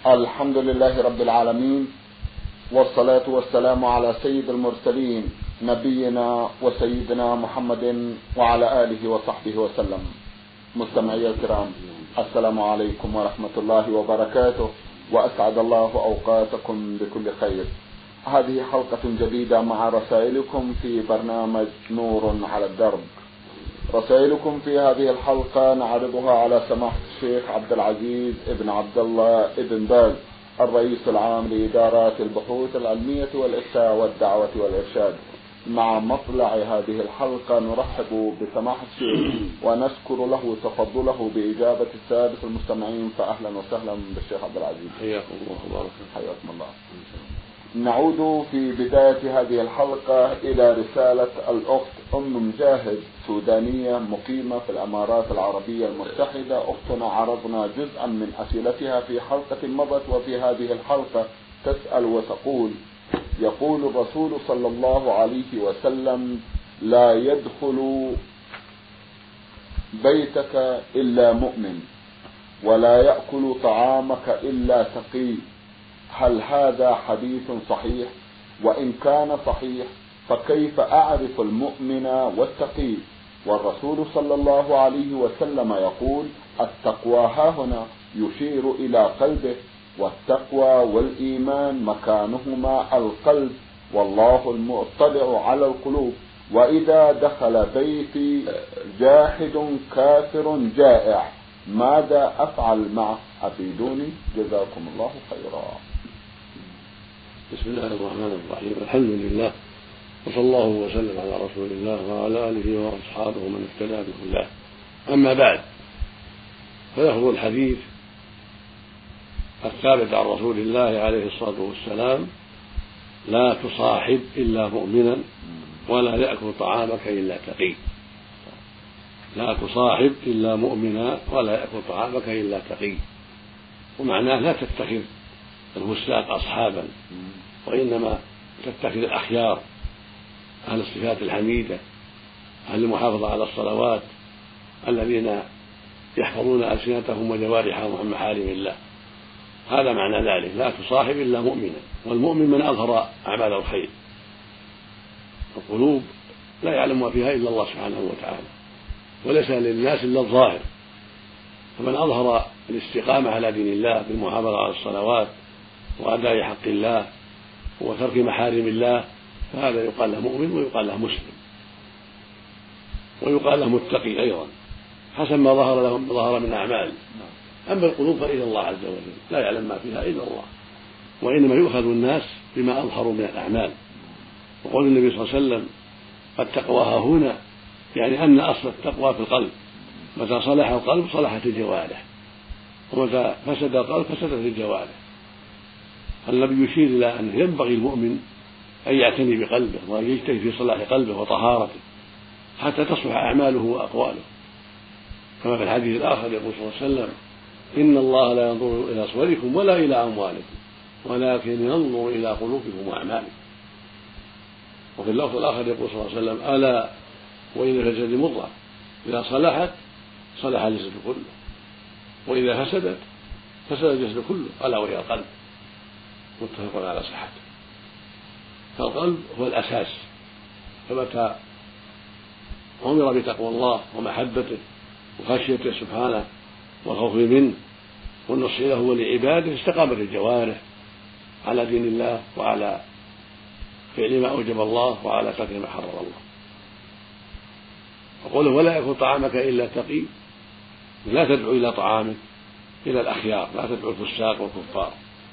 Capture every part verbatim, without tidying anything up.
الحمد لله رب العالمين، والصلاة والسلام على سيد المرسلين نبينا وسيدنا محمد وعلى آله وصحبه وسلم. مستمعي الكرام، السلام عليكم ورحمة الله وبركاته، وأسعد الله أوقاتكم بكل خير. هذه حلقة جديدة مع رسائلكم في برنامج نور على الدرب. رسائلكم في هذه الحلقة نعرضها على سماحة الشيخ عبد العزيز ابن عبد الله ابن باز، الرئيس العام لإدارات البحوث العلمية والإفتاء والدعوة والإرشاد. مع مطلع هذه الحلقة نرحب بسماحة الشيخ ونشكر له تفضله بإجابة السادة المستمعين، فأهلا وسهلا بالشيخ عبد العزيز. حياكم الله وبارك. حياكم الله. نعود في بداية هذه الحلقة إلى رسالة الأخت أم مجاهد، سودانية مقيمة في الإمارات العربية المتحدة. أختنا عرضنا جزءا من أسئلتها في حلقة مضت، وفي هذه الحلقة تسأل وتقول: يقول الرسول صلى الله عليه وسلم: لا يدخل بيتك إلا مؤمن، ولا يأكل طعامك إلا تقي. هل هذا حديث صحيح؟ وإن كان صحيح فكيف أعرف المؤمن والتقي؟ والرسول صلى الله عليه وسلم يقول: التقوى هاهنا، يشير إلى قلبه، والتقوى والإيمان مكانهما القلب، والله المطلع على القلوب. وإذا دخل بيتي جاحد كافر جائع ماذا أفعل معه؟ أفيدوني جزاكم الله خيرا. بسم الله الرحمن الرحيم، الحمد لله، وصلى الله وسلم على رسول الله وعلى آله وأصحابه من اهتدى بهداه. أما بعد، فلفظ الحديث الثابت عن رسول الله عليه الصلاة والسلام: لا تصاحب إلا مؤمنا، ولا يأكل طعامك إلا تقي. لا تصاحب إلا مؤمنا، ولا يأكل طعامك إلا تقي. ومعناه لا تتخذ الفساق أصحابا، وإنما تتخذ الأخيار، أهل الصفات الحميدة، أهل المحافظة على الصلوات، الذين يحفظون ألسنتهم وجوارحهم عن محارم الله. هذا معنى ذلك: لا تصاحب إلا مؤمنا. والمؤمن من أظهر أعمال الخير، القلوب لا يعلم ما فيها إلا الله سبحانه وتعالى، وليس للناس إلا الظاهر. فمن أظهر الاستقامة على دين الله بالمحافظة على الصلوات وأداء حق الله وترك محارم الله، فهذا يقال له مؤمن، ويقال له مسلم، ويقال له متقي أيضا، حسب ما ظهر لهم ظهر من أعمال. أما القلوب فإلى الله عز وجل، لا يعلم ما فيها إلا الله، وإنما يؤخذ الناس بما أظهروا من الأعمال. وقول النبي صلى الله عليه وسلم: التقوى هاهنا، يعني أن أصل التقوى في القلب. متى صلح القلب صلحت الجوارح، ومتى فسد القلب فسدت الجوارح. النبي يشير إلى أن ينبغي المؤمن أن يعتني بقلبه، وأن يجتهد في صلاح قلبه وطهارته حتى تصلح أعماله وأقواله. كما في الحديث الآخر يقول صلى الله عليه وسلم: إن الله لا ينظر إلى صوركم ولا إلى أموالكم، ولكن ينظر إلى قلوبكم وأعمالكم. وفي اللفظ الآخر يقول صلى الله عليه وسلم: ألا وإن في الجسد مضغة إذا صلحت صلح الجسد كله، وإذا فسدت فسد الجسد كله، ألا وهي القلب. متفق على صحته. فالقلب هو الأساس، فمتى أمر بتقوى الله ومحبته وخشيته سبحانه والخوف منه والنصح له ولعباده استقامت الجوارح على دين الله، وعلى فعل ما أوجب الله، وعلى ترك ما حرم الله. وقوله: ولا يأكل طعامك إلا تقي، لا تدعو إلى طعامك إلى الأخيار، لا تدعو الفساق والكفار.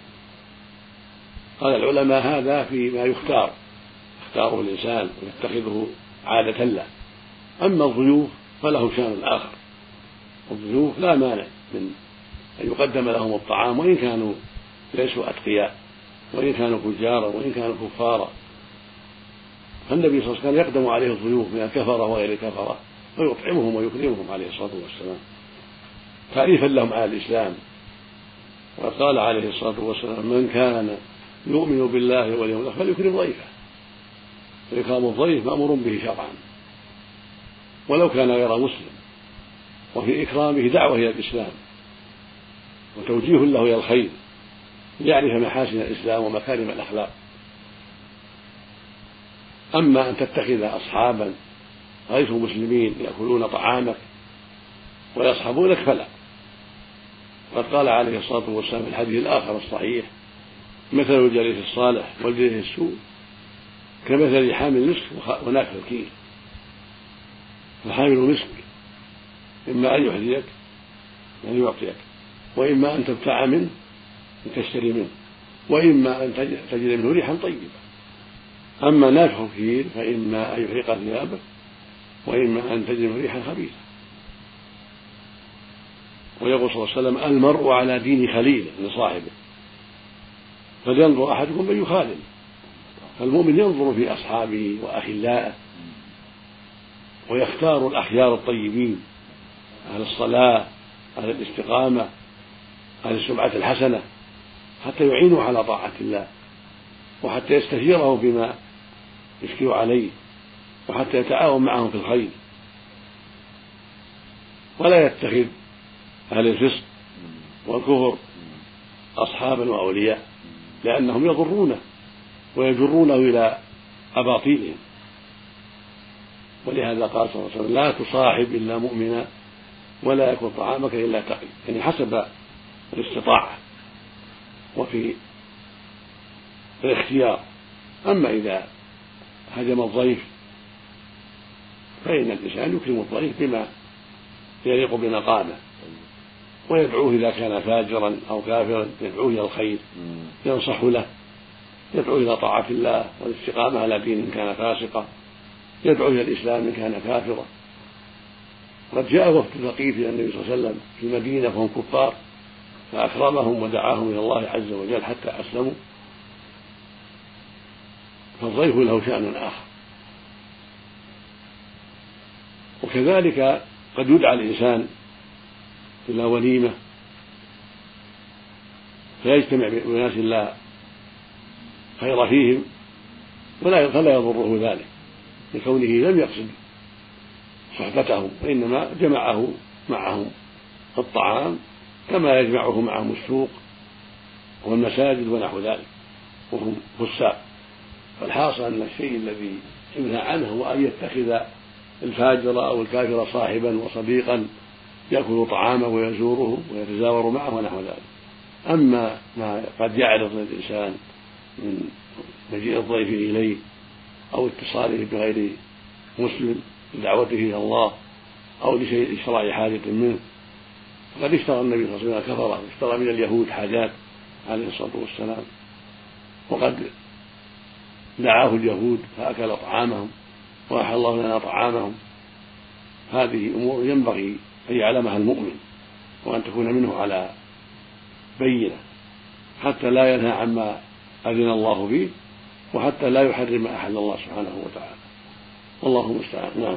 قال العلماء: هذا فيما يختار يختاره الإنسان ويتخذه عادة له. أما الضيوف فله شأن آخر. الضيوف لا مانع من أن يقدم لهم الطعام، وإن كانوا ليسوا أتقياء، وإن كانوا فجارا، وإن كانوا كفارا. فالنبي صلى الله عليه وسلم يقدم عليه الضيوف من الكفرة وغير الكفرة ويطعمهم ويكرمهم عليه الصلاة والسلام تعريفا لهم على الإسلام. وقال عليه الصلاة والسلام: من كان يؤمن بالله واليوم الآخر فليكرم ضيفه. وإكرام الضيف مأمور به شرعا ولو كان غير مسلم، وفي إكرامه دعوة إلى الإسلام وتوجيه له إلى الخير ليعرف محاسن الإسلام ومكارم الأخلاق. أما أن تتخذ أصحابا غير مسلمين يأكلون طعامك ويصحبونك فلا. قد قال عليه الصلاة والسلام في الحديث الآخر الصحيح: مثل الجليس الصالح والجليس السوء كمثل حامل المسك ونافخ الكير. فحامل المسك إما أن يحذيك يعني يعطيك، وإما أن تبتاع منه وتشتري منه، وإما أن تجد منه ريحا طيبة. أما نافخ الكير فإما أن يحرق ثيابك، وإما أن تجد منه ريحا خبيثة. ويقول صلى الله عليه وسلم: المرء على دين خليله لصاحبه فلينظر أحدكم من يخالل. فالمؤمن ينظر في أصحابه وأخلائه ويختار الأخيار الطيبين أهل الصلاة أهل الاستقامة أهل السمعة الحسنة حتى يعينوا على طاعة الله، وحتى يستشيره فيما يشكل عليه، وحتى يتعاون معهم في الخير. ولا يتخذ أهل الفسق والكفر أصحابا وأولياء، لأنهم يضرونه ويجرونه إلى أباطيلهم. ولهذا قال صلى الله عليه وسلم: لا تصاحب إلا مؤمنا ولا يكن طعامك إلا تقي، يعني حسب الاستطاعة وفي الاختيار. أما إذا هجم الضيف فإن الإنسان يكرم الضيف بما يليق بمقامه، ويدعوه إذا كان فاجرا أو كافرا يدعوه إلى الخير، ينصح له، يدعو إلى طاعة الله والاستقامة على دين إن كان فاسقا، يدعو إلى الإسلام إن كان كافرا. قد جاء وفد ثقيف إلى النبي صلى الله عليه وسلم في المدينة وهم كفار فأكرمهم ودعاهم إلى الله عز وجل حتى أسلموا. فالضيف له شأن آخر. وكذلك قد يدعى الإنسان إلى وليمة فيجتمع بناس لا خير فيهم ولا فلا يضره ذلك لكونه لم يقصد صحبتهم، وإنما جمعه معهم الطعام كما يجمعه معهم السوق والمساجد ونحو ذلك وهم فساق. فالحاصل أن الشيء الذي ينهى عنه هو أن يتخذ الفاجر أو الكافر صاحبا وصديقا يأكل طعامه ويزوره ويتزاور معه ونحو ذلك. أما ما قد يعرض للإنسان من مجيء الضيف إليه أو اتصاله بغير مسلم لدعوته إلى الله أو لشيء إشراع حاجة منه، فقد اشترى النبي صلى الله عليه وسلم كفرة، اشترى من اليهود حاجات عليه الصلاة والسلام، وقد دعاه اليهود فأكل طعامهم وأحل الله لنا طعامهم. هذه أمور ينبغي أن يعلمها المؤمن وأن تكون منه على بينة حتى لا ينهى عما أذن الله فيه وحتى لا يحرم ما أحل الله سبحانه وتعالى. والله المستعان. نعم.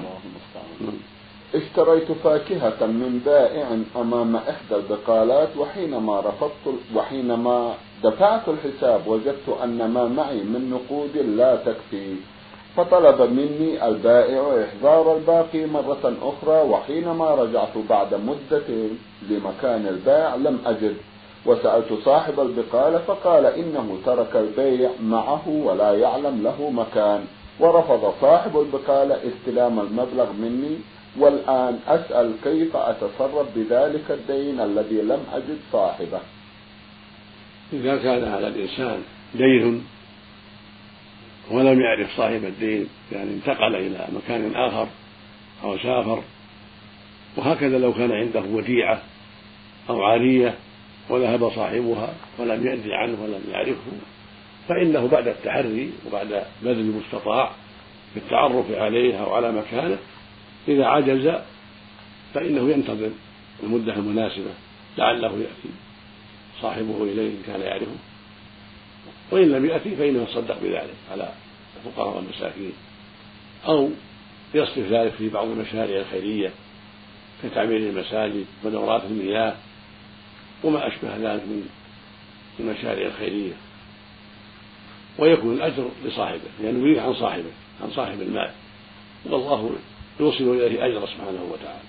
اشتريت فاكهة من بائع أمام إحدى البقالات، وحينما رفضت وحينما دفعت الحساب وجدت أن ما معي من نقود لا تكفي، فطلب مني البائع إحضار الباقي مرة أخرى، وحينما رجعت بعد مدة لمكان البائع لم أجد، وسألت صاحب البقالة فقال إنه ترك البيع معه ولا يعلم له مكان، ورفض صاحب البقالة استلام المبلغ مني، والآن أسأل كيف أتصرف بذلك الدين الذي لم أجد صاحبه. إذا كان على الإنسان دين ولم يعرف صاحب الدين، يعني انتقل إلى مكان آخر أو سافر، وهكذا لو كان عنده وديعة أو عارية وذهب صاحبها ولم يدري عنه ولم يعرفه، فإنه بعد التحري وبعد بذل المستطاع في التعرف عليه أو على مكانه إذا عجز فإنه ينتظر المدة المناسبة لعله يأتي صاحبه إليه إن كان يعرفه، وإن لم يأتي فإنه يصدق بذلك على الفقراء والمساكين، أو يصرف ذلك في بعض المشاريع الخيرية كتعمير المساجد ودورات المياه وما أشبه ذلك من المشاريع الخيرية، ويكون الأجر لصاحبه لأنه يريد عن صاحبه عن صاحب المال، والله يوصل إليه أجر سبحانه وتعالى.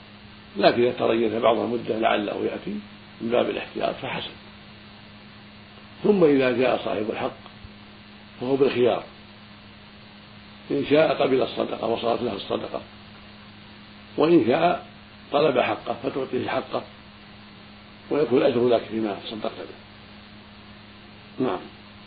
لكن إذا تريث بعض المدة لعله يأتي من باب الاحتياط فحسن. ثم إذا جاء صاحب الحق فهو بالخيار، إن شاء قبل الصدقة وصارت له الصدقة، وإن شاء طلب حقه فتعطيه حقه ويكون الأجر لك فيما صدقت به. نعم.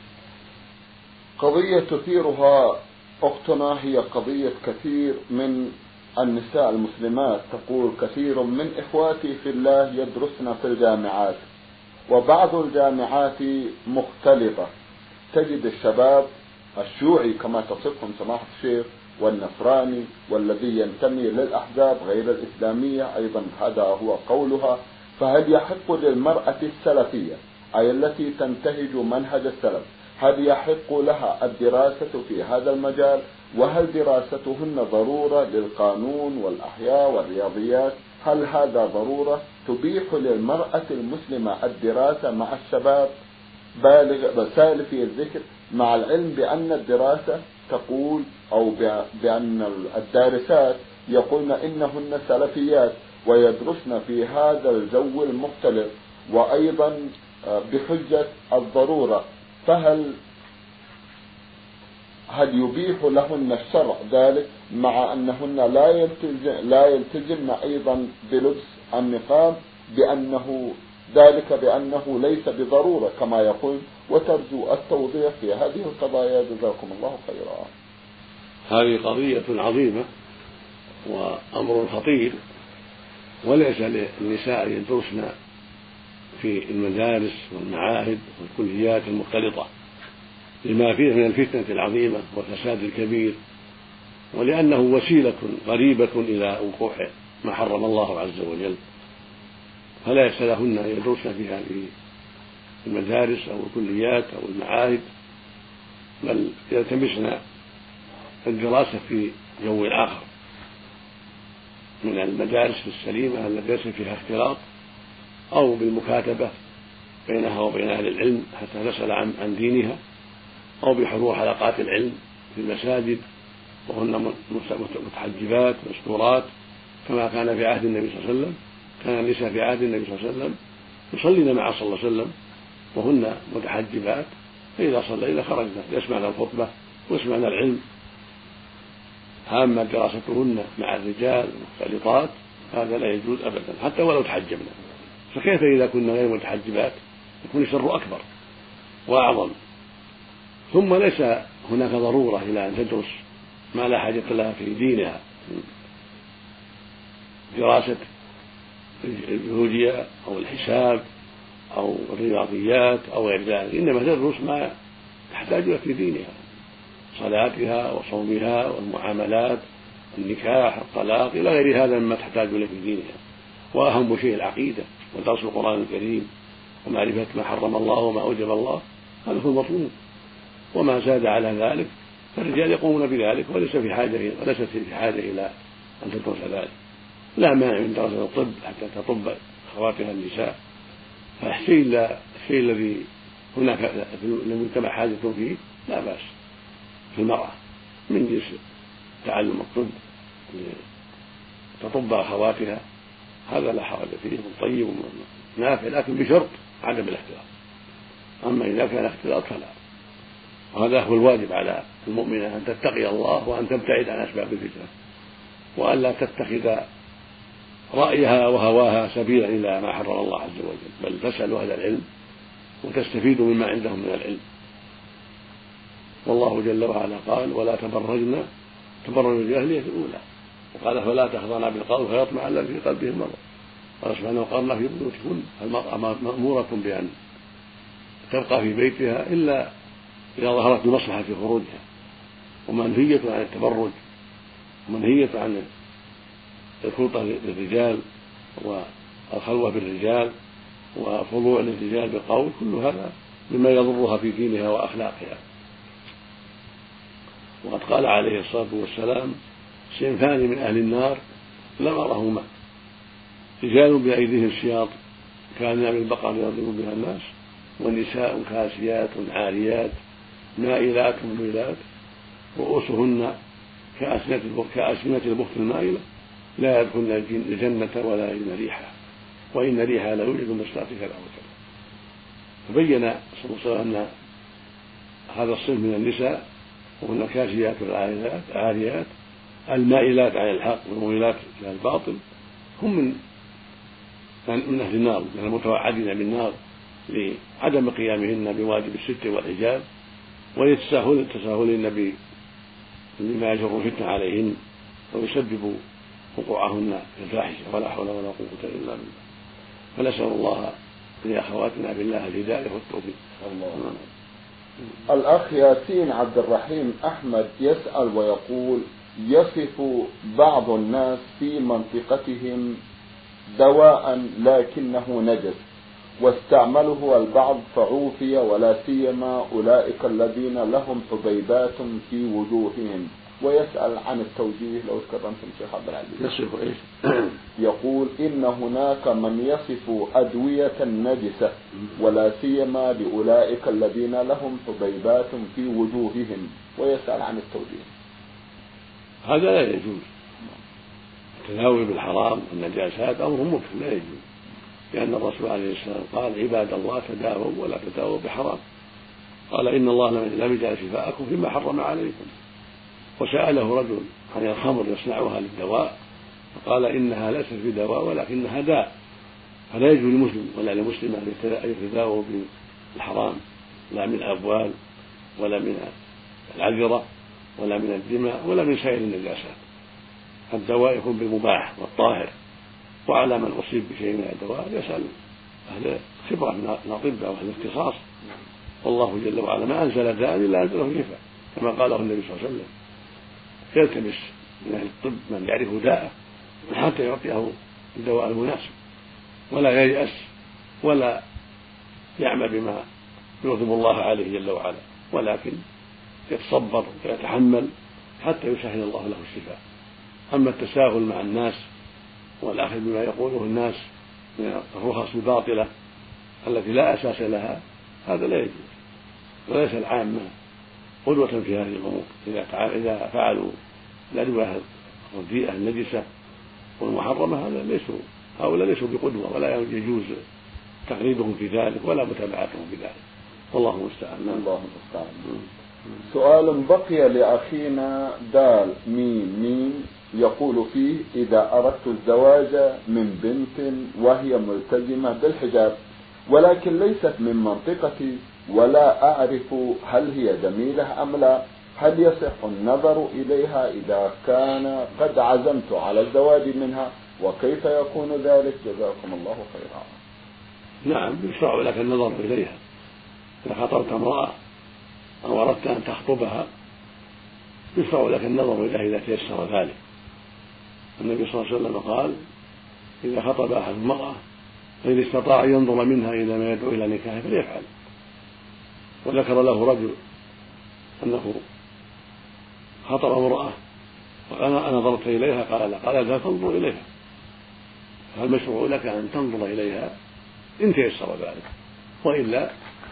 قضية تثيرها أختنا هي قضية كثير من النساء المسلمات، تقول كثير من إخواتي في الله يدرسن في الجامعات، وبعض الجامعات مختلطة، تجد الشباب الشيوعي كما تصفهم سماحة الشيخ والنصراني والذي ينتمي للأحزاب غير الإسلامية أيضا هذا هو قولها. فهل يحق للمرأة السلفية أي التي تنتهج منهج السلف، هل يحق لها الدراسة في هذا المجال؟ وهل دراستهن ضرورة للقانون والأحياء والرياضيات؟ هل هذا ضرورة تبيح للمرأة المسلمة الدراسة مع الشباب بالغ سالفي الذكر، مع العلم بأن الدراسة تقول أو بأن الدارسات يقولن إنهن سلفيات ويدرسن في هذا الجو المختلف، وأيضا بحجة الضرورة، فهل هل يبيح لهن الشرع ذلك مع أنهن لا يلتزم لا يلتزمن أيضا بلبس النقاب بأنه ذلك بأنه ليس بضرورة كما يقول، وترجو التوضيح في هذه القضايا جزاكم الله خيرا. هذه قضية عظيمة وأمر خطير، وليس للنساء يدرسن في المدارس والمعاهد والكليات المختلطة لما فيه من الفتنة العظيمة والفساد الكبير، ولأنه وسيلة قريبة إلى وقوع ما حرم الله عز وجل، فلا يحل لهن أن يدرسن في هذه المدارس أو الكليات أو المعاهد، بل يلتمسن الدراسة في جو آخر من المدارس السليمة التي ليس فيها اختلاط، أو بالمكاتبة بينها وبين أهل العلم حتى تسأل عن دينها، أو بحضور حلقات العلم في المساجد وهن متحجبات مستورات كما كان في عهد النبي صلى الله عليه وسلم. كان النساء في عهد النبي صلى الله عليه وسلم يصلين مع صلى الله عليه وسلم وهن متحجبات، فإذا صلينا خرجنا يسمعنا الخطبة ويسمعنا العلم. أما دراستهن مع الرجال مختلطات هذا لا يجوز أبدا حتى ولو تحجبنا، فكيف إذا كنا غير متحجبات؟ يكون الشر أكبر وأعظم. ثم ليس هناك ضرورة إلى أن تدرس ما لا حاجة لها في دينها، دراسة الجيولوجيا أو الحساب أو الرياضيات أو غير ذلك، إنما تدرس ما تحتاج إليه في دينها، صلاتها وصومها والمعاملات النكاح الطلاق إلى غير هذا مما تحتاج إليه في دينها. وأهم شيء العقيدة ودرس القرآن الكريم ومعرفة ما حرم الله وما أوجب الله، هذا هو المطلوب. وما زاد على ذلك فالرجال يقومون بذلك وليس في حاجة وليست في حاجة إلى أن تدرس ذلك. لا مانع من دراسة الطب حتى تطب أخواتها النساء، فالشيء الشيء الذي هناك في المجتمع حاجة فيه لا بأس في المرأة من جنس تعلم الطب تطب أخواتها، هذا لا حرج فيه طيب نافع، لكن بشرط عدم الاختلاط. أما إذا كان اختلاط فلا، وهذا هو الواجب على المؤمنة أن تتقي الله وأن تبتعد عن أسباب الفتنة، وأن لا تتخذ رأيها وهواها سبيلا إلى ما حرم الله عز وجل، بل تسأل أهل العلم وتستفيد مما عندهم من العلم. والله جل وعلا قال: ولا تبرجن تبرج الجاهلية الأولى، وقال: فلا تخضعن بالقول فيطمع الذي في قلبه مرض. قال سبحانه: وقرن في بيوتكن. المرأة مأمورة بأن تبقى في بيتها إلا إذا ظهرت المصلحة في خروجها، ومنهية عن التبرج ومنهية عن الخلطة بالرجال والخلوة بالرجال وخضوع للرجال بالقول، كل هذا مما يضرها في دينها وأخلاقها. وقد قال عليه الصلاة والسلام: صنفان من أهل النار لم أرهما، رجال بأيديهم سياط كأنها من البقر يضرب بها الناس، ونساء كاسيات عاريات مائلات مميلات رؤوسهن كأسنمة البخت المائلة لا يدخلن الجنة ولا يجدن ريحها وإن ريحها لا يوجد من مسرات كذا وكذا. فبين صلى الله عليه وسلم أن هذا الصنف من النساء وهن الكاسيات والعاريات عاريات المائلات على الحق والمميلات إلى الباطل هم من من أهل النار، من المتوعدين بالنار لعدم قيامهن بواجب الستر والحجاب ولتساهل تساهل النبي بما يجر فتنة عليهن ويسبب وقوعهن في الفاحشة، ولا حول ولا قوة إلا بالله. فنسأل الله لأخواتنا بالله الهداية والتوفيق. الله. الأخ ياسين عبد الرحيم أحمد يسأل ويقول: يصف بعض الناس في منطقتهم دواء لكنه نجس واستعمله البعض فعوفي، ولا سيما أولئك الذين لهم حبيبات في وجوههم، ويسأل عن التوجيه لو تكرمتم شيخ عبد العزيز. يصف إيش؟ يقول إن هناك من يصف أدوية نجسة ولا سيما لأولئك الذين لهم حبيبات في وجوههم، ويسأل عن التوجيه. هذا لا يجوز، التداوي بالحرام والنجاسات أمر ممكن لا يجوز، لأن الرسول عليه السلام قال: عباد الله تداووا ولا تداووا بحرام. قال: إن الله لم يجعل شفاءكم فيما حرم عليكم. وسأله رجل عن الخمر يصنعها للدواء فقال: إنها ليست بدواء ولكنها داء. فلا يجوز لمسلم ولا لمسلمة أن يتداووا بالحرام، لا من الأبوال ولا من العذرة ولا من الدماء ولا من سائر النجاسات. الدواء يكون بالمباح والطاهر، وعلى من أصيب بشيء من الدواء يسأل أهل خبرة من الأطباء وأهل الاختصاص، والله جل وعلا ما أنزل داء إلا أنزله شفاء كما قاله النبي صلى الله عليه وسلم. يلتمس من أهل الطب من يعرف داءه حتى يعطيه الدواء المناسب، ولا ييأس ولا يعمل بما يغضب الله عليه جل وعلا، ولكن يتصبر ويتحمل حتى يسهل الله له الشفاء. أما التساهل مع الناس والأخذ بما يقوله الناس من الرخص الباطلة التي لا أساس لها هذا لا يجوز، وليس العامة قدوة في هذه الأمور. إذا فعلوا الأدوية الرديئة النجسة والمحرمة هذا ليسوا هؤلاء ليسوا بقدوة، ولا يجوز تقليدهم في ذلك ولا متابعتهم في ذلك، والله المستعان. الله المستعان. سؤال بقي لأخينا دال ميم ميم يقول فيه: إذا أردت الزواج من بنت وهي ملتزمة بالحجاب ولكن ليست من منطقتي ولا أعرف هل هي جميلة أم لا، هل يصح النظر إليها إذا كان قد عزمت على الزواج منها، وكيف يكون ذلك؟ جزاكم الله خيرا. نعم، يشرع لك النظر إليها إذا خطبت امرأة أو أردت أن تخطبها، يشرع لك النظر إليها إذا تيسر ذلك. النبي صلى الله عليه وسلم قال: إذا خطب أحد المرأة فإن استطاع ينظر منها إلى ما يدعو إلى نكاحه فليفعل. وذكر له رجل أنه خطب امرأة وقال: أنا نظرت إليها، قال لا، قال: لا تنظر إليها. فالمشروع لك أن تنظر إليها إن تيسر ذلك، وإلا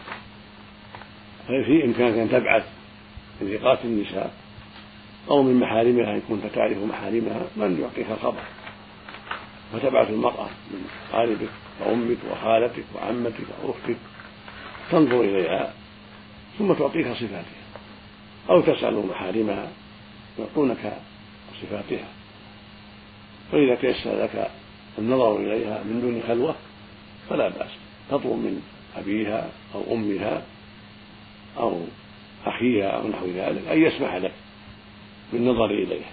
ففي إمكانك أن تبعث لميقات النساء أو من محارمها إن كنت تعرف محارمها من يعطيك الخبر، فتبعث المرأة من قاربك وأمك وخالتك وعمتك وأختك تنظر إليها ثم تعطيك صفاتها، أو تسأل محارمها يعطونك صفاتها. فإذا تيسر لك النظر إليها من دون خلوة فلا بأس، تطلب من أبيها أو أمها أو أخيها أو نحو ذلك أن يسمح لك بالنظر إليها،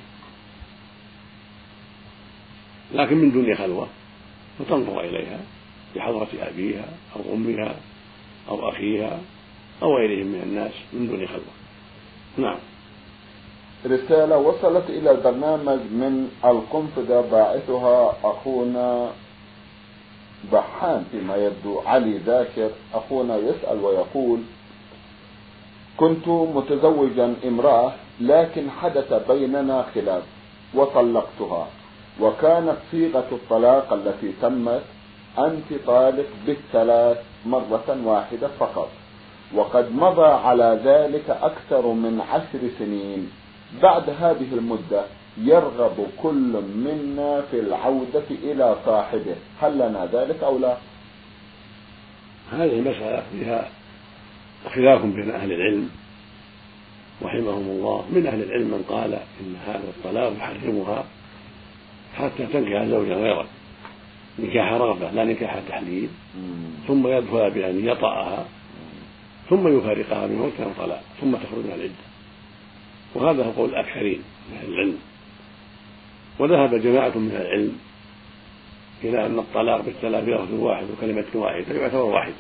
لكن من دون خلوة، فتنظر إليها بحضرة أبيها أو أمها أو أخيها أو غيرهم من الناس من دون خلوة. نعم. رسالة وصلت إلى البرنامج من القنفذة، باعثها أخونا بحان فيما يبدو علي ذاكر. أخونا يسأل ويقول: كنت متزوجا امرأة لكن حدث بيننا خلاف وطلقتها، وكانت صيغة الطلاق التي تمت: أنت طالق بالثلاث مرة واحدة فقط، وقد مضى على ذلك أكثر من عشر سنين. بعد هذه المدة يرغب كل منا في العودة إلى صاحبه، هل لنا ذلك أو لا؟ هذه المسألة فيها خلاف بين أهل العلم رحمهم الله. من أهل العلم من قال إن هذا الطلاق يحرمها حتى تنكح زوجا غيره نكاح رغبة لا نكاح تحليل، ثم يدخل بأن يطأها ثم يفارقها من موت كان طلاق ثم تخرج من العدة، وهذا هو قول الأكثرين من أهل العلم. وذهب جماعة من أهل العلم إلى أن الطلاق بالثلاث بلفظ واحد وكلمة واحدة يعتبر واحدة،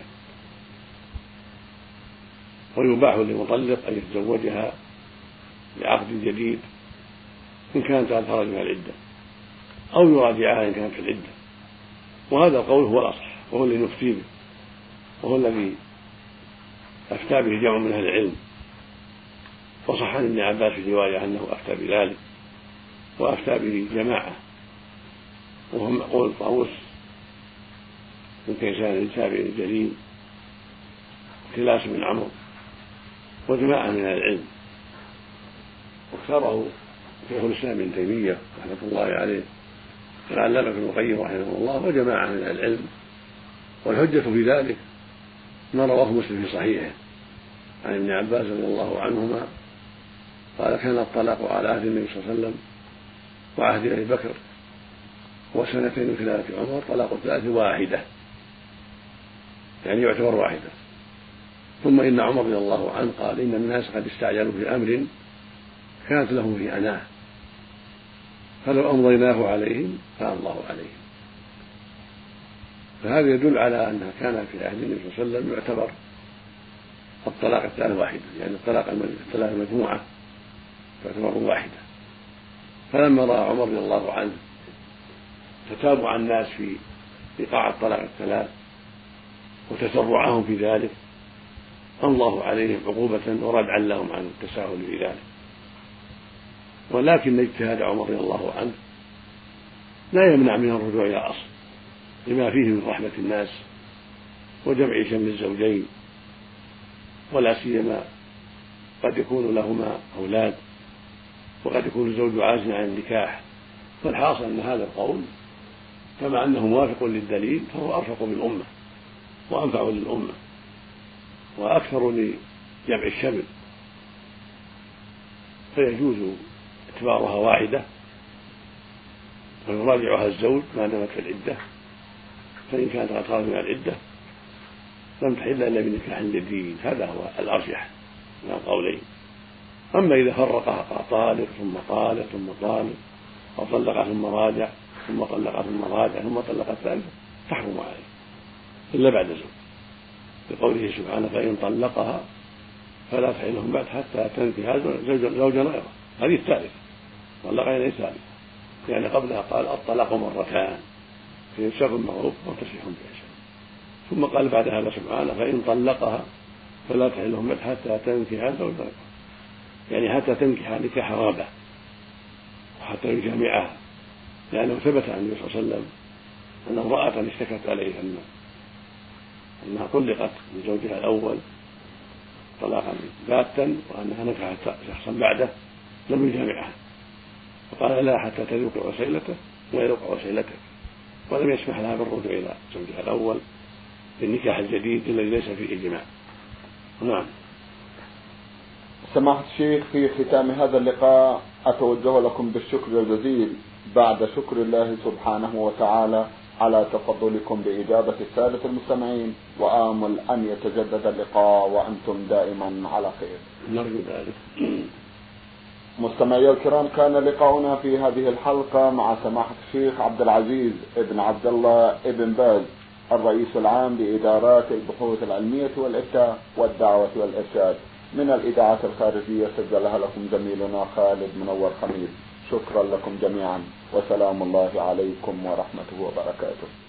ويباح للمطلق أن يتزوجها بعقد جديد إن كانت قد خرج من العدة أو يراجعها إن كانت في العدة. وهذا القول هو الأصح وهو الذي نفتي به وهو الذي أفتى به جمع من أهل العلم، وصح عن ابن عباس في رواية أنه أفتى بذلك وأفتى به جماعة، وهم قول طاووس من كيسان التابعي الجليل كلاس بن عمرو وجماعة من أهل العلم، واختاره شيخ الإسلام ابن تيمية رحمة الله عليه والعلامة ابن القيم رحمه الله وجماعة من أهل العلم. والحجة في ذلك ما رواه مسلم في صحيحه عن ابن عباس رضي الله عنهما قال كان الطلاق على عهد النبي صلى الله عليه وسلم وعهد أبي بكر وسنتين من خلافة عمر طلاق الثلاث واحدة، يعني يعتبر واحدة. ثم إن عمر رضي الله عنه قال إن الناس قد استعجلوا في أمر كانت له في أناه فلو أمضيناه عليهم فأمضاه عليهم. فهذا يدل على أنها كان في عهد النبي صلى الله عليه وسلم يعتبر الطلاق الثلاث واحدة، يعني الطلاق الثلاث مجموعة تعتبر واحدة. فلما رأى عمر رضي الله عنه تتابع الناس في إيقاع الطلاق الثلاث وتسرعهم في ذلك أمضاه عليهم عقوبة وردعا لهم عن التساهل في ذلك. ولكن اجتهاد عمر رضي الله عنه لا يمنع من الرجوع إلى الأصل لما فيه من رحمة الناس وجمع شمل الزوجين، ولا سيما قد يكون لهما أولاد وقد يكون الزوج عاجزا عن النكاح. فالحاصل أن هذا القول كما أنه موافق للدليل فهو أرفق بالأمة وأنفع للأمة وأكثر لجمع الشمل، فيجوز اعتبارها واحدة ويراجعها الزوج ما دامت في العدة، فإن كانت قد خرجت من العدة لم تحل إلا بنكاح جديد. هذا هو الأرجح من القولين. أما إذا فرقها قال طالق ثم طالق ثم طالق أو طلق ثم راجع ثم طلق ثم راجع ثم طلق الثالثة تحرم عليه إلا بعد زوج، لقوله سبحانه فإن طلقها فلا تحل لهم بعد حتى تنكح زوجا غيره. هذه الثالثة طلقها إلى الثالثة، يعني قبلها قال الطلاق مرتان في إمساك بالمعروف وتسريح بإحسان، ثم قال بعد هذا سبحانه فإن طلقها فلا تحل لهم بعد حتى تنكح زوجا غيره، يعني حتى تنكح نكاح رابع وحتى يجامعها، لأنه ثبت عن النبي صلى الله عليه وسلم أن امرأة اشتكت عليه أن أنها طلقت من زوجها الأول طلاقا باتا وأنها نكحت شخصا بعده لم يجامعها، فقال لا حتى تذوق عسيلته ويذوق عسيلتك، ولم يسمح لها بالرجوع إلى زوجها الأول بالنكاح الجديد الذي ليس فيه جماع. نعم. سماحة الشيخ، في ختام هذا اللقاء أتوجه لكم بالشكر الجزيل بعد شكر الله سبحانه وتعالى على تفضلكم بإجابة السادة المستمعين، وآمل أن يتجدد اللقاء وأنتم دائما على خير. نرجو ذلك. مستمعي الكرام، كان لقاؤنا في هذه الحلقة مع سماحة الشيخ عبد العزيز ابن عبد الله ابن باز الرئيس العام لإدارات البحوث العلمية والإفتاء والدعوة والإرشاد من الإذاعة الخارجية، سجلها لكم زميلنا خالد منور خميس. شكرا لكم جميعا، وسلام الله عليكم ورحمته وبركاته.